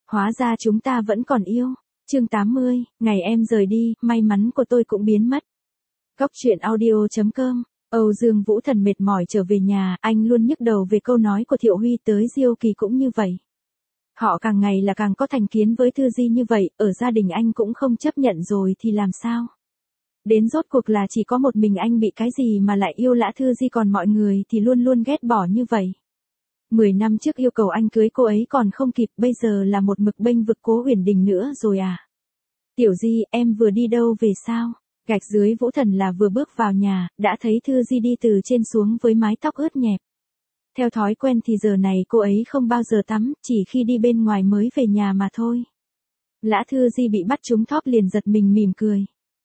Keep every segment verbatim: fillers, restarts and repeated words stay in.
Hóa ra chúng ta vẫn còn yêu. Chương tám mươi, ngày em rời đi, may mắn của tôi cũng biến mất. Góc truyện audio chấm com. Âu Dương Vũ Thần mệt mỏi trở về nhà, anh luôn nhức đầu về câu nói của Thiệu Huy tới Diêu Kỳ cũng như vậy. Họ càng ngày là càng có thành kiến với Thư Di như vậy, ở gia đình anh cũng không chấp nhận rồi thì làm sao? Đến rốt cuộc là chỉ có một mình anh bị cái gì mà lại yêu Lã Thư Di, còn mọi người thì luôn luôn ghét bỏ như vậy. Mười năm trước yêu cầu anh cưới cô ấy còn không kịp, bây giờ là một mực bênh vực Cố Huyền Đình nữa rồi à? Tiểu Di, em vừa đi đâu về sao? Gạch dưới Vũ Thần là vừa bước vào nhà, đã thấy Thư Di đi từ trên xuống với mái tóc ướt nhẹp. Theo thói quen thì giờ này cô ấy không bao giờ tắm, chỉ khi đi bên ngoài mới về nhà mà thôi. Lã Thư Di bị bắt trúng thóp liền giật mình mỉm cười.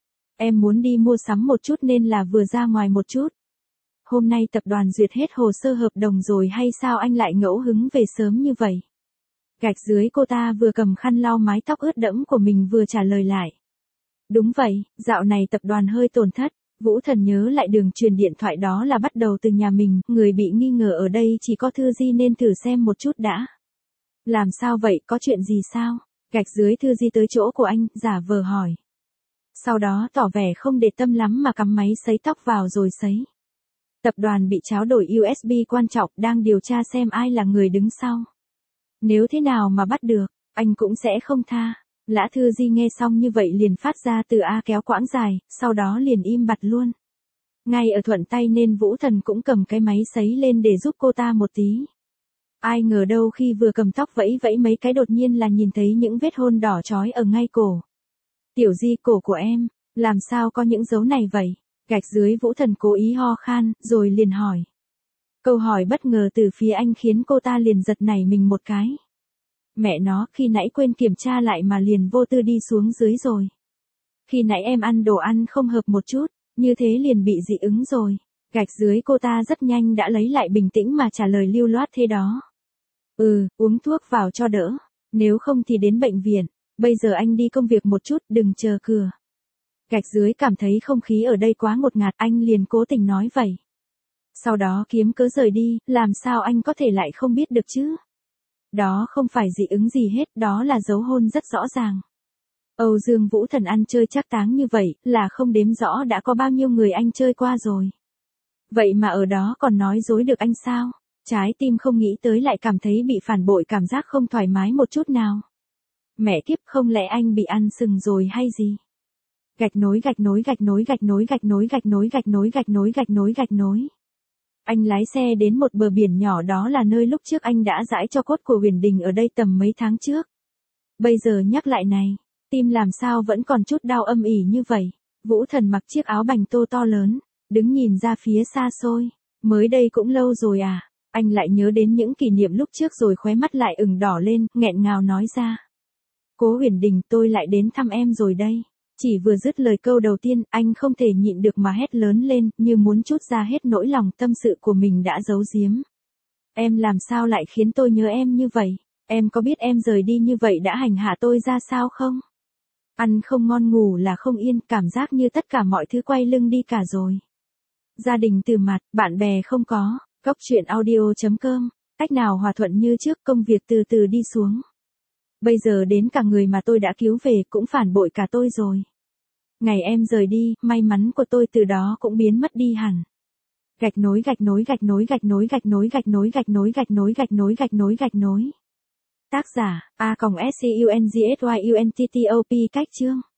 Em muốn đi mua sắm một chút nên là vừa ra ngoài một chút. Hôm nay tập đoàn duyệt hết hồ sơ hợp đồng rồi hay sao anh lại ngẫu hứng về sớm như vậy? Gạch dưới cô ta vừa cầm khăn lau mái tóc ướt đẫm của mình vừa trả lời lại. Đúng vậy, dạo này tập đoàn hơi tổn thất. Vũ Thần nhớ lại đường truyền điện thoại đó là bắt đầu từ nhà mình, người bị nghi ngờ ở đây chỉ có Thư Di nên thử xem một chút đã. Làm sao vậy, có chuyện gì sao? Gạch dưới Thư Di tới chỗ của anh, giả vờ hỏi. Sau đó tỏ vẻ không để tâm lắm mà cắm máy sấy tóc vào rồi sấy. Tập đoàn bị tráo đổi u ét bê quan trọng, đang điều tra xem ai là người đứng sau. Nếu thế nào mà bắt được, anh cũng sẽ không tha. Lã Thư Di nghe xong như vậy liền phát ra từ A kéo quãng dài, sau đó liền im bặt luôn. Ngay ở thuận tay nên Vũ Thần cũng cầm cái máy sấy lên để giúp cô ta một tí. Ai ngờ đâu khi vừa cầm tóc vẫy vẫy mấy cái đột nhiên là nhìn thấy những vết hôn đỏ chói ở ngay cổ. Tiểu Di, cổ của em, làm sao có những dấu này vậy? Gạch dưới Vũ Thần cố ý ho khan, rồi liền hỏi. Câu hỏi bất ngờ từ phía anh khiến cô ta liền giật nảy mình một cái. Mẹ nó, khi nãy quên kiểm tra lại mà liền vô tư đi xuống dưới rồi. Khi nãy em ăn đồ ăn không hợp một chút, như thế liền bị dị ứng rồi. Gạch dưới cô ta rất nhanh đã lấy lại bình tĩnh mà trả lời lưu loát thế đó. Ừ, uống thuốc vào cho đỡ, nếu không thì đến bệnh viện. Bây giờ anh đi công việc một chút, đừng chờ cửa. Gạch dưới cảm thấy không khí ở đây quá ngột ngạt, anh liền cố tình nói vậy. Sau đó kiếm cớ rời đi, làm sao anh có thể lại không biết được chứ? Đó không phải dị ứng gì hết, đó là dấu hôn rất rõ ràng. Âu Dương Vũ Thần ăn chơi trác táng như vậy, là không đếm rõ đã có bao nhiêu người anh chơi qua rồi. Vậy mà ở đó còn nói dối được anh sao? Trái tim không nghĩ tới lại cảm thấy bị phản bội, cảm giác không thoải mái một chút nào. Mẹ kiếp, không lẽ anh bị ăn sừng rồi hay gì? Gạch nối gạch nối gạch nối gạch nối gạch nối gạch nối gạch nối gạch nối gạch nối gạch nối. Anh lái xe đến một bờ biển nhỏ, đó là nơi lúc trước anh đã giãi cho cốt của Huyền Đình ở đây tầm mấy tháng trước. Bây giờ nhắc lại này, tim làm sao vẫn còn chút đau âm ỉ như vậy. Vũ Thần mặc chiếc áo bành tô to lớn, đứng nhìn ra phía xa xôi. Mới đây cũng lâu rồi à? Anh lại nhớ đến những kỷ niệm lúc trước rồi khóe mắt lại ửng đỏ lên, nghẹn ngào nói ra. Cố Huyền Đình, tôi lại đến thăm em rồi đây. Chỉ vừa dứt lời câu đầu tiên, anh không thể nhịn được mà hét lớn lên, như muốn trút ra hết nỗi lòng tâm sự của mình đã giấu giếm. Em làm sao lại khiến tôi nhớ em như vậy? Em có biết em rời đi như vậy đã hành hạ tôi ra sao không? Ăn không ngon, ngủ là không yên, cảm giác như tất cả mọi thứ quay lưng đi cả rồi. Gia đình từ mặt, bạn bè không có. Góc truyện audio chấm com. Cách nào hòa thuận như trước, công việc từ từ đi xuống. Bây giờ đến cả người mà tôi đã cứu về cũng phản bội cả tôi rồi. Ngày em rời đi, may mắn của tôi từ đó cũng biến mất đi hẳn. Gạch nối gạch nối gạch nối gạch nối gạch nối gạch nối gạch nối gạch nối gạch nối gạch nối gạch nối. Tác giả A S C U N G S Y U N T T O P. Cách chương.